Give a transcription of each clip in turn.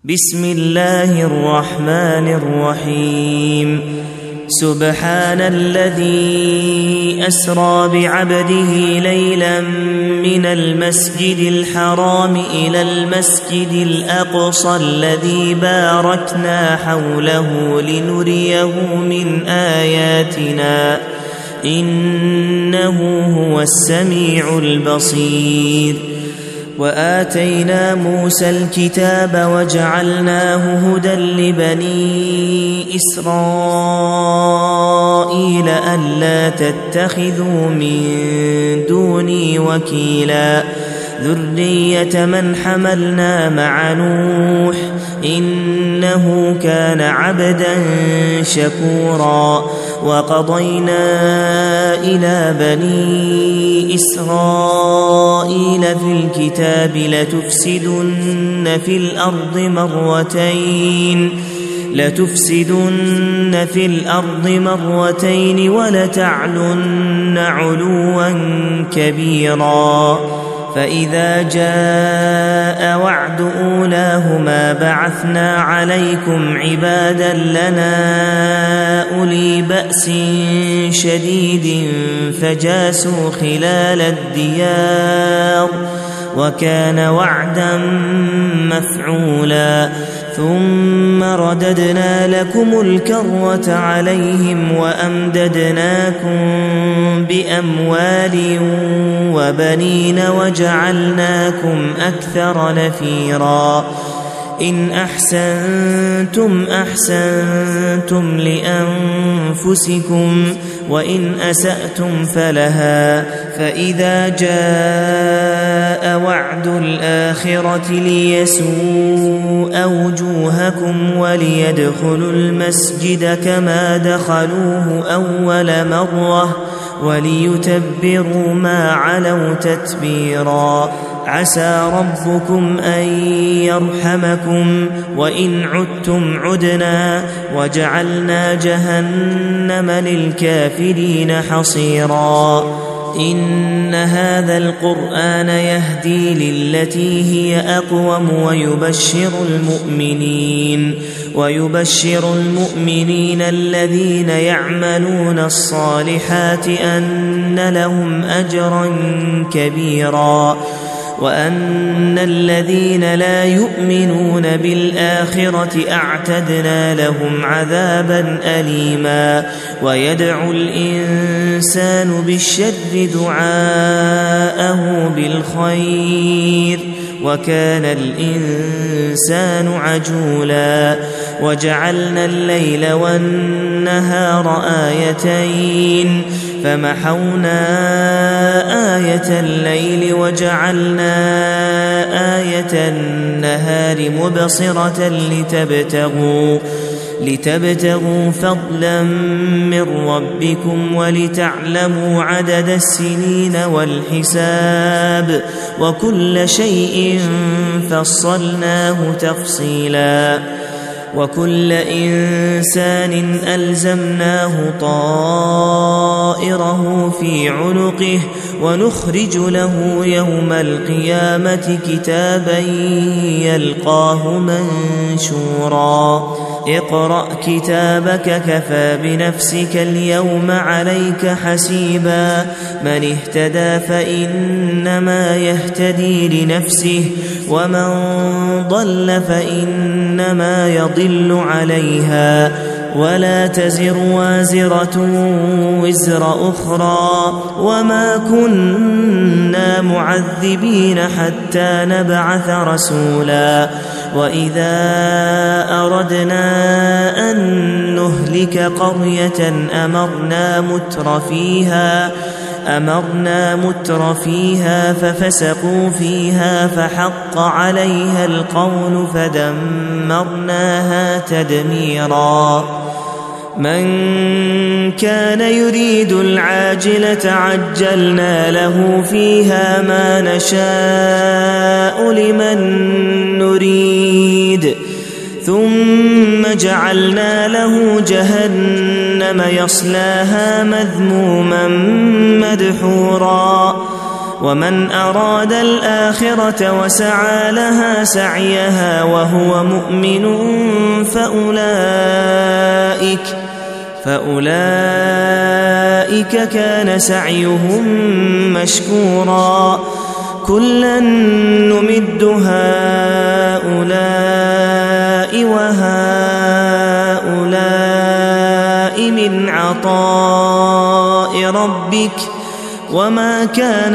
بسم الله الرحمن الرحيم. سبحان الذي أسرى بعبده ليلا من المسجد الحرام إلى المسجد الأقصى الذي باركنا حوله لنريه من آياتنا إنه هو السميع البصير. وآتينا موسى الكتاب وجعلناه هدى لبني إسرائيل ألا تتخذوا من دوني وكيلا ذرية من حملنا مع نوح إنه كان عبدا شكورا. وقضينا إلى بني إسرائيل في الكتاب لتفسدن في الأرض مرتين ولتعلن علوا كبيرا. فإذا جاء وعد أولاهما بعثنا عليكم عبادا لنا أولي بأس شديد فجاسوا خلال الديار وكان وعدا مفعولا. ثم رددنا لكم الكرة عليهم وأمددناكم بأموال وبنين وجعلناكم أكثر نفيرا. إن أحسنتم أحسنتم لأنفسكم وإن أسأتم فلها. فإذا جاء وعد الآخرة ليسوء وجوهكم وليدخلوا المسجد كما دخلوه أول مرة وليتبروا ما علوا تتبيرا. عسى ربكم أن يرحمكم وإن عدتم عدنا وجعلنا جهنم للكافرين حصيرا. إن هذا القرآن يهدي للتي هي أقوم ويبشر المؤمنين الذين يعملون الصالحات أن لهم أجرا كبيرا وأن الذين لا يؤمنون بالآخرة أعتدنا لهم عذابا أليما. ويدعو الإنسان بالشر دعاءه بالخير وكان الإنسان عجولا. وجعلنا الليل والنهار آيتين فمحونا آية الليل وجعلنا آية النهار مبصرة لتبتغوا فضلا من ربكم ولتعلموا عدد السنين والحساب وكل شيء فصلناه تفصيلا. وكل إنسان ألزمناه طائره في عنقه ونخرج له يوم القيامة كتابا يلقاه منشورا. اقرأ كتابك كفى بنفسك اليوم عليك حسيبا. من اهتدى فإنما يهتدي لنفسه ومن ضل فإنما يضل عليها ولا تزر وازرة وزر أخرى وما كنا معذبين حتى نبعث رسولا. وإذا أردنا أن نهلك قرية أمرنا متر فيها ففسقوا فيها فحق عليها القول فدمرناها تدميرا. من كان يريد العاجلة عجلنا له فيها ما نشاء لمن نريد ثم جعلنا له جهنم يصلاها مذموما مدحورا. ومن أراد الآخرة وسعى لها سعيها وهو مؤمن فأولئك كان سعيهم مشكورا كلا نمد هؤلاء وهؤلاء من عطاء ربك وما كان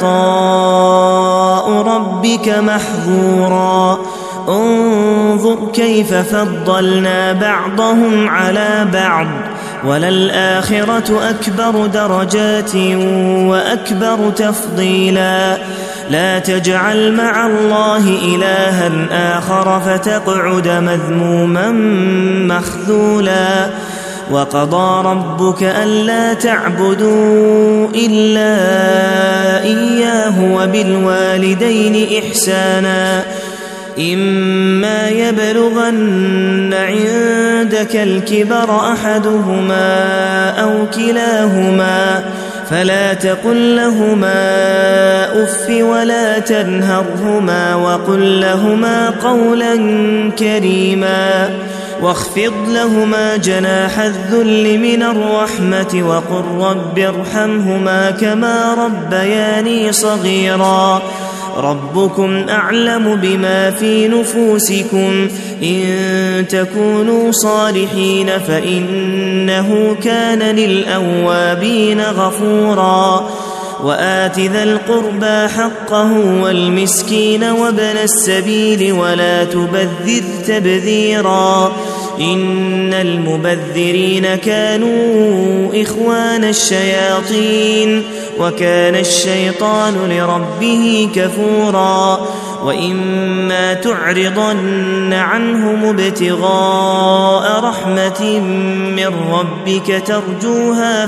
عطاء ربك محظورا انظر كيف فضلنا بعضهم على بعض وللآخرة أكبر درجات وأكبر تفضيلا لا تجعل مع الله إلها آخر فتقعد مذموما مخذولا وقضى ربك ألا تعبدوا إلا إياه وبالوالدين إحسانا إما يبلغن عندك الكبر أحدهما أو كلاهما فلا تقل لهما أف ولا تنهرهما وقل لهما قولا كريما واخفض لهما جناح الذل من الرحمة وقل رب ارحمهما كما ربياني صغيرا ربكم أعلم بما في نفوسكم إن تكونوا صالحين فإنه كان للأوابين غفورا وآت ذا القربى حقه والمسكين وابن السبيل ولا تبذر تبذيرا إن المبذرين كانوا إخوان الشياطين وكان الشيطان لربه كفورا وإما تعرضن عنهم ابتغاء رحمة من ربك ترجوها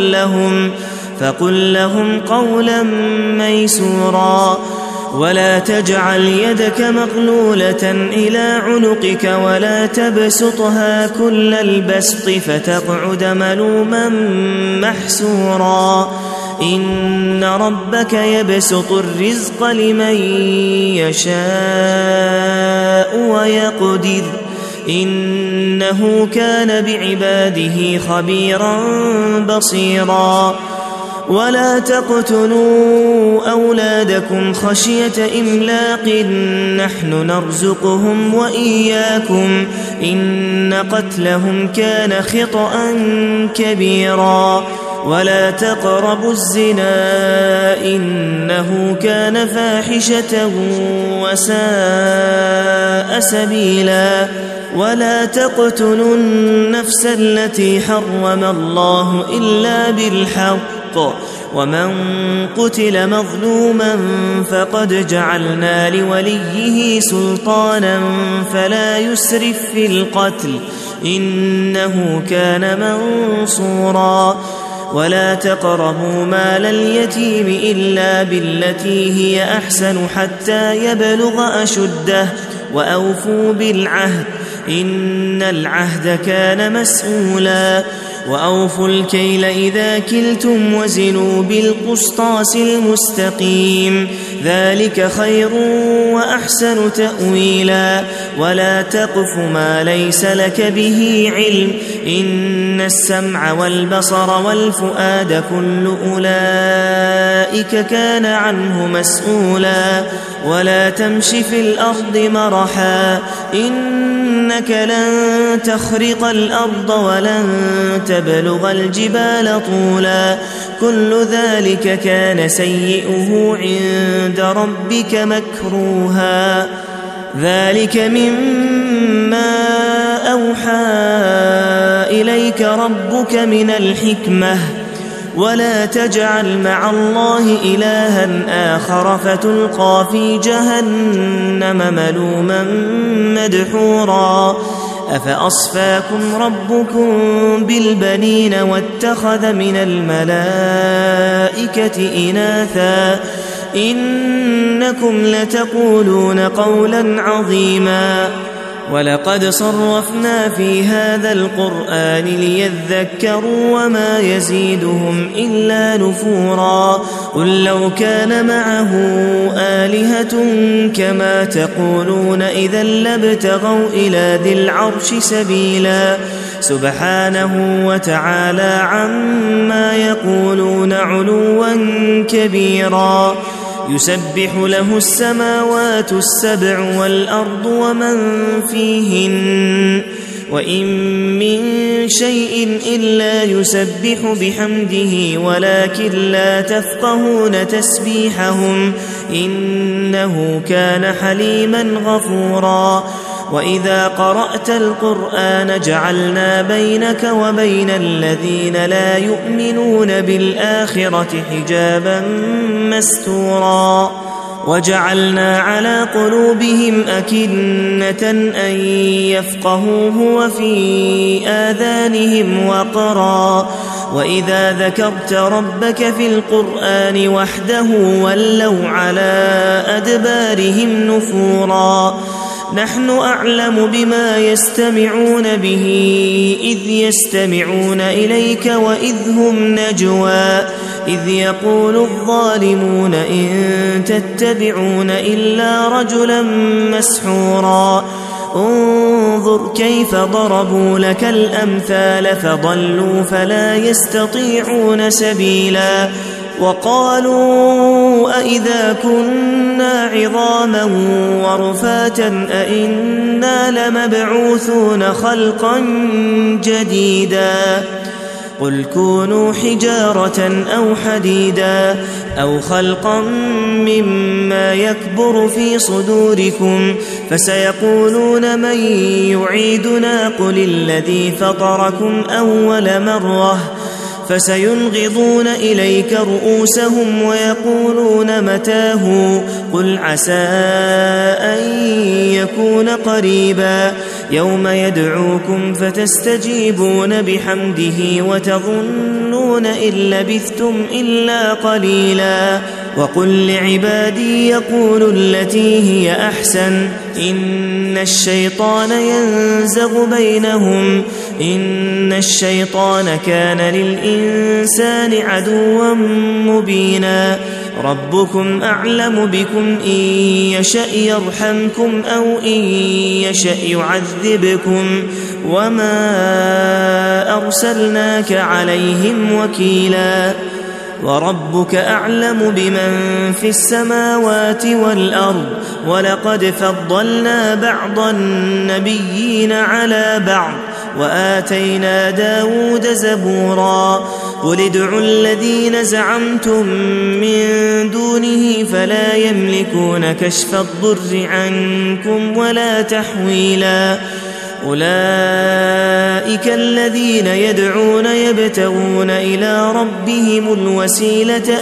فقل لهم قولا ميسورا ولا تجعل يدك مغلولة إلى عنقك ولا تبسطها كل البسط فتقعد ملوما محسورا إن ربك يبسط الرزق لمن يشاء ويقدر إنه كان بعباده خبيرا بصيرا ولا تقتلوا أولادكم خشية إملاق نحن نرزقهم وإياكم إن قتلهم كان خطأ كبيرا ولا تقربوا الزنا إنه كان فاحشة وساء سبيلا ولا تقتلوا النفس التي حرم الله إلا بالحق ومن قتل مظلوما فقد جعلنا لوليه سلطانا فلا يسرف في القتل إنه كان منصورا ولا تقربوا مال اليتيم إلا بالتي هي أحسن حتى يبلغ أشده وأوفوا بالعهد إن العهد كان مسؤولا وأوفوا الكيل إذا كلتم وزنوا بالقسطاس المستقيم ذلك خير وأحسن تأويلا ولا تقف ما ليس لك به علم إن السمع والبصر والفؤاد كل أولئك كان عنه مسؤولا ولا تمش في الأرض مرحا إنك لن تخرق الأرض ولن تبلغ الجبال طولا كل ذلك كان سيئه عند ربك مكروها ذلك مما أوحى إليك ربك من الحكمة ولا تجعل مع الله إلها آخر فتلقى في جهنم ملوما مدحورا أفأصفاكم ربكم بالبنين واتخذ من الملائكة إناثا إنكم لتقولون قولا عظيما ولقد صرفنا في هذا القرآن ليذكروا وما يزيدهم إلا نفورا قل لو كان معه آلهة كما تقولون إذا لابتغوا إلى ذي العرش سبيلا سبحانه وتعالى عما يقولون علوا كبيرا يسبح له السماوات السبع والأرض ومن فيهن وإن من شيء إلا يسبح بحمده ولكن لا تفقهون تسبيحهم إنه كان حليما غفورا وإذا قرأت القرآن جعلنا بينك وبين الذين لا يؤمنون بالآخرة حجابا مستورا وجعلنا على قلوبهم أكنة أن يفقهوه وفي آذانهم وقرا وإذا ذكرت ربك في القرآن وحده ولوا على أدبارهم نفورا نحن أعلم بما يستمعون به إذ يستمعون إليك وإذ هم نجوى إذ يقول الظالمون إن تتبعون إلا رجلا مسحورا انظر كيف ضربوا لك الأمثال فضلوا فلا يستطيعون سبيلا وقالوا أئذا كنا عظاما ورفاتا أئنا لمبعوثون خلقا جديدا قل كونوا حجارة أو حديدا أو خلقا مما يكبر في صدوركم فسيقولون من يعيدنا قل الذي فطركم أول مرة فسينغضون إليك رؤوسهم ويقولون متاه قل عسى أن يكون قريبا يوم يدعوكم فتستجيبون بحمده وتظنون إن لبثتم إلا قليلا وقل لعبادي يقولوا التي هي أحسن إن الشيطان ينزغ بينهم إن الشيطان كان للإنسان عدوا مبينا ربكم أعلم بكم إن يشأ يرحمكم أو إن يشأ يعذبكم وما أرسلناك عليهم وكيلا وربك أعلم بمن في السماوات والأرض ولقد فضلنا بعض النبيين على بعض وآتينا داود زبورا قل ادعوا الذين زعمتم من دونه فلا يملكون كشف الضر عنكم ولا تحويلا أولئك الذين يدعون يبتغون إلى ربهم الوسيلة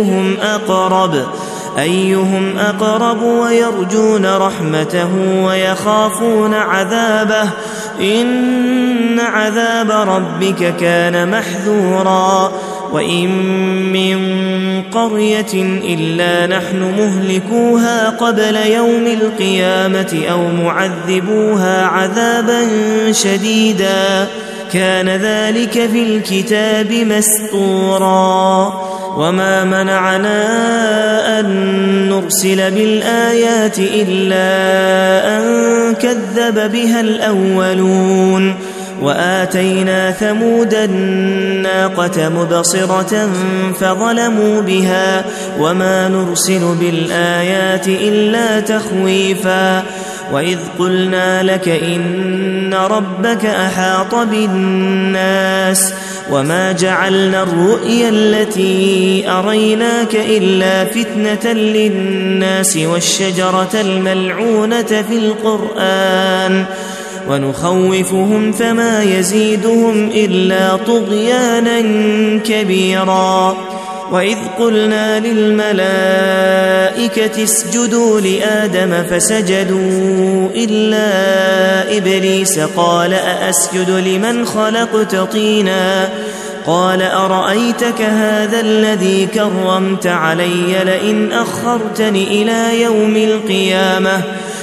أيهم أقرب ويرجون رحمته ويخافون عذابه إن عذاب ربك كان محذورا وإن من قرية إلا نحن مهلكوها قبل يوم القيامة أو معذبوها عذابا شديدا كان ذلك في الكتاب مسطورا وما منعنا أن نرسل بالآيات إلا أن كذب بها الأولون وآتينا ثمود الناقة مبصرة فظلموا بها وما نرسل بالآيات إلا تخويفا وإذ قلنا لك إن ربك أحاط بالناس وما جعلنا الرؤيا التي أريناك إلا فتنة للناس والشجرة الملعونة في القرآن ونخوفهم فما يزيدهم إلا طغيانا كبيرا وإذ قلنا للملائكة اسجدوا لآدم فسجدوا إلا إبليس قال أأسجد لمن خلقت طينا قال أرأيتك هذا الذي كرمت علي لئن أخرتني إلى يوم القيامة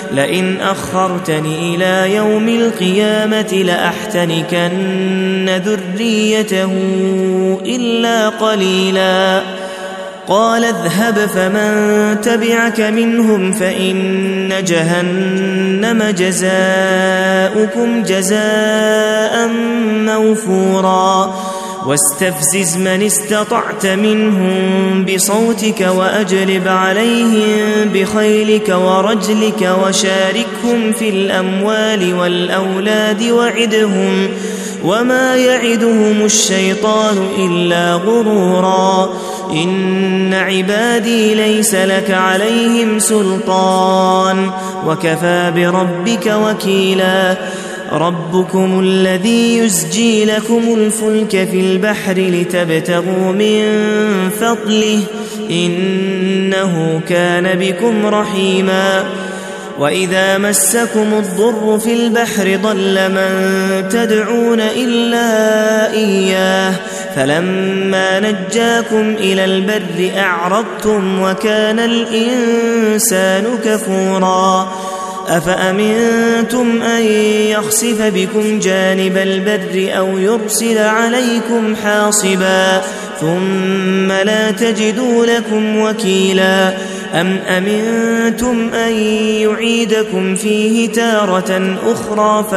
لئن أخرتني إلى يوم القيامة لأحتنكن ذريته إلا قليلا قال اذهب فمن تبعك منهم فإن جهنم جزاؤكم جزاء موفورا واستفزز من استطعت منهم بصوتك وأجلب عليهم بخيلك ورجلك وشاركهم في الأموال والأولاد وعدهم وما يعدهم الشيطان إلا غرورا إن عبادي ليس لك عليهم سلطان وكفى بربك وكيلا ربكم الذي يزجي لكم الفلك في البحر لتبتغوا من فضله إنه كان بكم رحيما وإذا مسكم الضر في البحر ضل من تدعون إلا إياه فلما نجاكم إلى البر أعرضتم وكان الإنسان كفورا أفأمنتم أن يخسف بكم جانب البر أو يرسل عليكم حاصبا ثم لا تجدوا لكم وكيلا أم أمنتم أن يعيدكم فيه تارة أخرى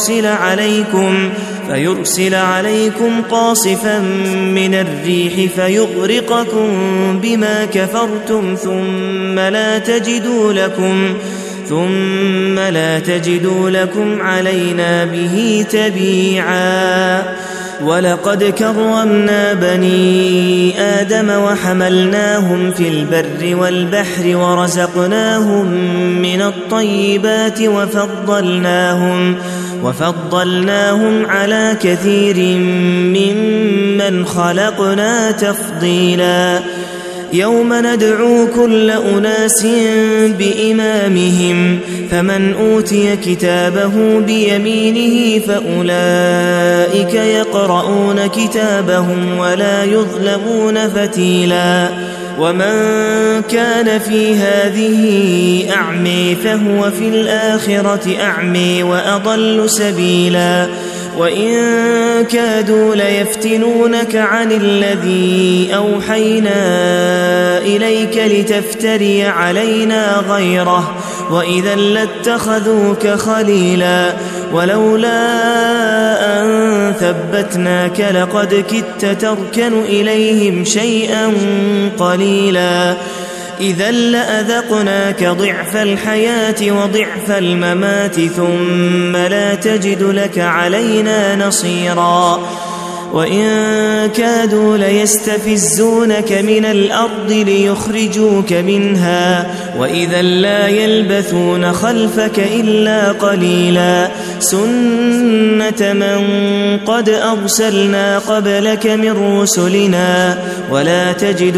فيرسل عليكم قاصفا من الريح فيغرقكم بما كفرتم ثم لا تجدوا لكم علينا به تبيعا ولقد كرمنا بني آدم وحملناهم في البر والبحر ورزقناهم من الطيبات وفضلناهم على كثير ممن خلقنا تفضيلا يوم ندعو كل أناس بإمامهم فمن أوتي كتابه بيمينه فأولئك يقرؤون كتابهم ولا يظلمون فتيلا ومن كان في هذه أعمي فهو في الآخرة أعمي وأضل سبيلا وإن كادوا ليفتنونك عن الذي أوحينا إليك لتفتري علينا غيره وإذا لاتخذوك خليلا ولولا أن ثبتناك لقد كدت تركن إليهم شيئا قليلا إذا لأذقناك ضعف الحياة وضعف الممات ثم لا تجد لك علينا نصيرا وإن كادوا ليستفزونك من الأرض ليخرجوك منها وإذا لا يلبثون خلفك إلا قليلا سنة من قد أرسلنا قبلك من رسلنا ولا تجد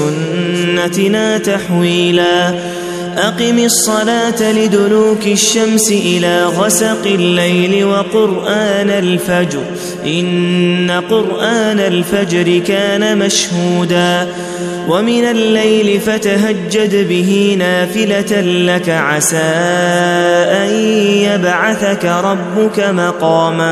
لسنتنا تحويلا أقم الصلاة لدلوك الشمس إلى غسق الليل وقرآن الفجر إن قرآن الفجر كان مشهودا ومن الليل فتهجد به نافلة لك عسى أن يبعثك ربك مقاما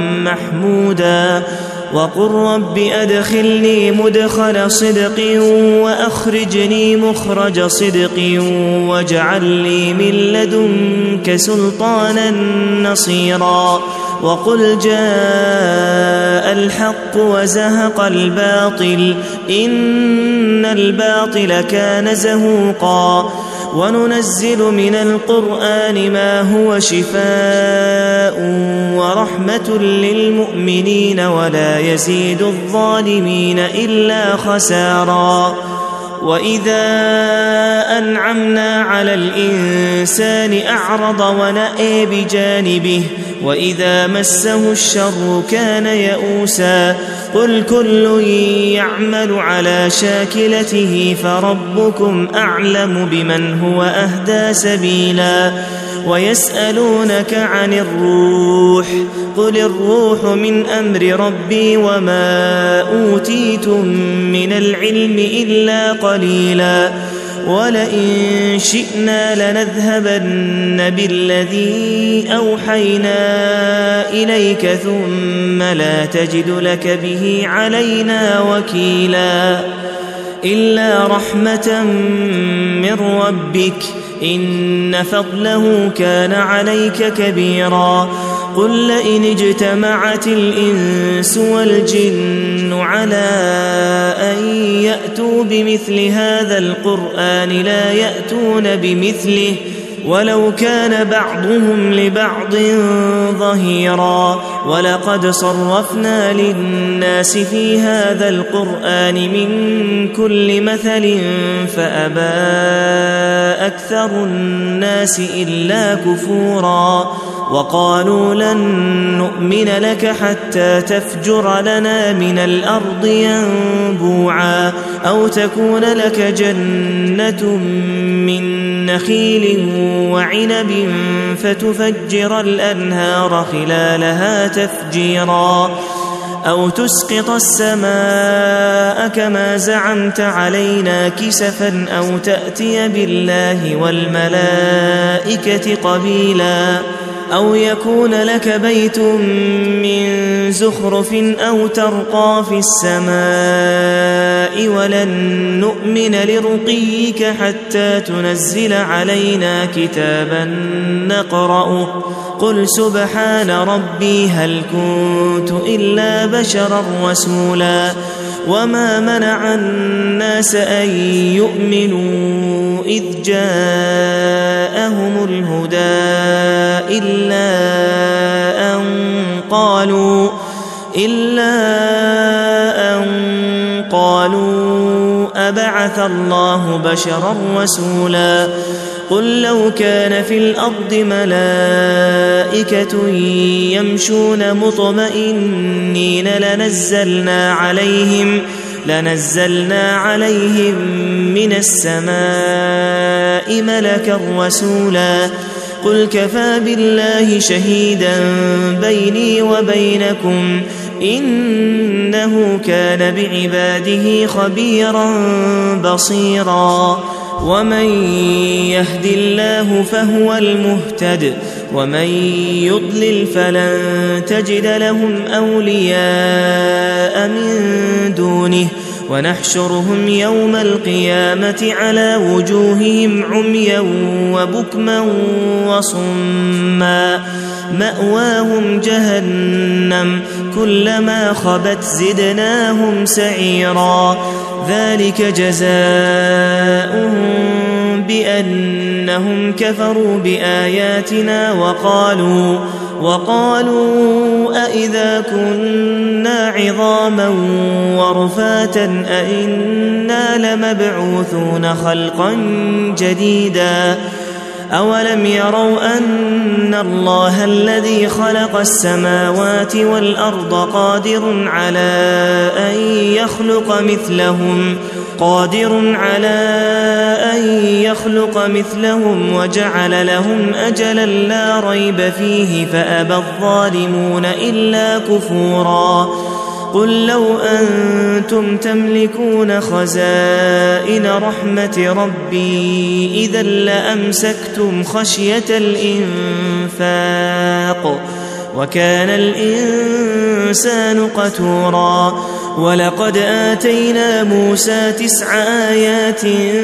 محمودا وقل رب أدخلني مدخل صدق وأخرجني مخرج صدق واجعل لي من لدنك سلطانا نصيرا وقل جاء الحق وزهق الباطل إن الباطل كان زهوقا وننزل من القرآن ما هو شفاء ورحمة للمؤمنين ولا يزيد الظالمين إلا خسارا وإذا أنعمنا على الإنسان أعرض ونأى بجانبه وإذا مسه الشر كان يئوسا قل كل يعمل على شاكلته فربكم أعلم بمن هو أهدى سبيلا ويسألونك عن الروح قل الروح من أمر ربي وما أوتيتم من العلم إلا قليلا ولئن شئنا لنذهبن بالذي أوحينا إليك ثم لا تجد لك به علينا وكيلا إلا رحمة من ربك إن فضله كان عليك كبيرا قل لئن اجتمعت الإنس والجن على أن يأتوا بمثل هذا القرآن لا يأتون بمثله ولو كان بعضهم لبعض ظهيرا ولقد صرفنا للناس في هذا القرآن من كل مثل فأبى أكثر الناس إلا كفورا وقالوا لن نؤمن لك حتى تفجر لنا من الأرض ينبوعا أو تكون لك جنة من نخيل وعنب فتفجر الأنهار خلالها تفجيرا أو تسقط السماء كما زعمت علينا كسفا أو تأتي بالله والملائكة قبيلا أو يكون لك بيت من زخرف أو ترقى في السماء ولن نؤمن لرقيك حتى تنزل علينا كتابا نقرأه قل سبحان ربي هل كنت إلا بشرا رسولا وما منع الناس أن يؤمنوا إذ جاءهم الهدى إلا أن قالوا أبعث الله بشرا رسولا قل لو كان في الأرض ملائكة يمشون مطمئنين لنزلنا عليهم من السماء ملكا رسولا قل كفى بالله شهيدا بيني وبينكم إنه كان بعباده خبيرا بصيرا ومن يهد الله فهو المهتد ومن يضلل فلن تجد لهم أولياء من دونه ونحشرهم يوم القيامة على وجوههم عميا وبكما وصما مأواهم جهنم كلما خبت زدناهم سعيرا ذلك جزاؤهم بأنهم كفروا بآياتنا وقالوا أئذا كنا عظاما ورفاتا أئنا لمبعوثون خلقا جديدا أولم يروا أن الله الذي خلق السماوات والأرض قادر على أن يخلق مثلهم وجعل لهم أجلا لا ريب فيه فأبى الظالمون إلا كفورا قل لو أنتم تملكون خزائن رحمة ربي إذا لأمسكتم خشية الإنفاق وكان الإنسان قتورا ولقد آتينا موسى 9 آيات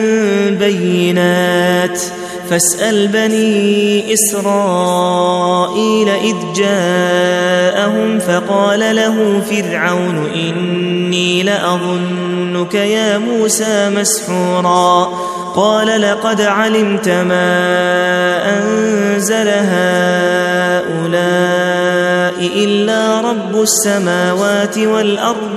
بينات فاسأل بني إسرائيل إذ جاءهم فقال له فرعون إني لأظنك يا موسى مسحورا قال لقد علمت ما أنزل هؤلاء إلا رب السماوات والأرض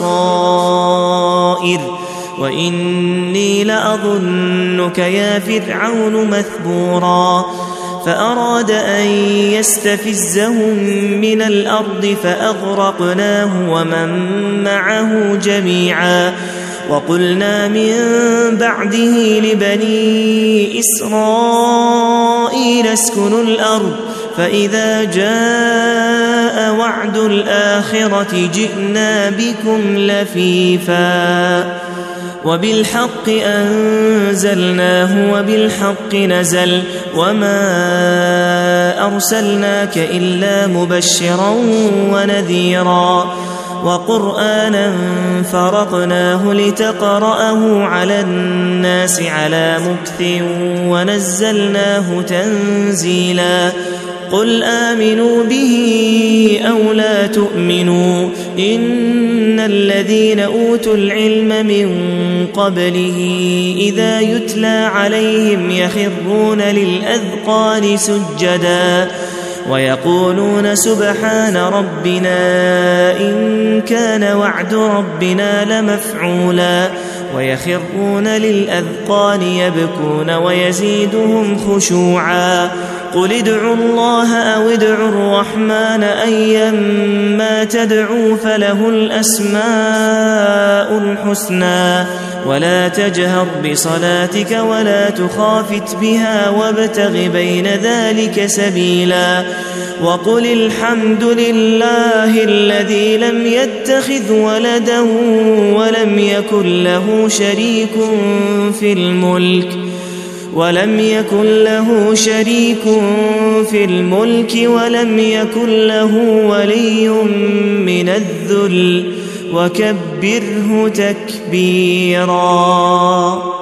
بصائر وإني لأظنك يا فرعون مثبورا فأراد أن يستفزهم من الأرض فأغرقناه ومن معه جميعا وقلنا من بعده لبني إسرائيل اسكنوا الأرض فإذا جاء وعد الآخرة جئنا بكم لفيفا وبالحق أنزلناه وبالحق نزل وما أرسلناك إلا مبشرا ونذيرا وقرآنا فرقناه لتقرأه على الناس على مكث ونزلناه تنزيلا قل آمنوا به أو لا تؤمنوا إن الذين أوتوا العلم من قبله إذا يتلى عليهم يخرون للأذقان سجدا ويقولون سبحان ربنا إن كان وعد ربنا لمفعولا ويخرون للأذقان يبكون ويزيدهم خشوعا قل ادعوا الله أو ادعوا الرحمن أيما تدعوا فله الأسماء الحسنى ولا تجهر بصلاتك ولا تخافت بها وابتغ بين ذلك سبيلا وقل الحمد لله الذي لم يتخذ ولدا ولم يكن له شريك في الملك ولم يكن له ولي من الذل وكبره تكبيرا.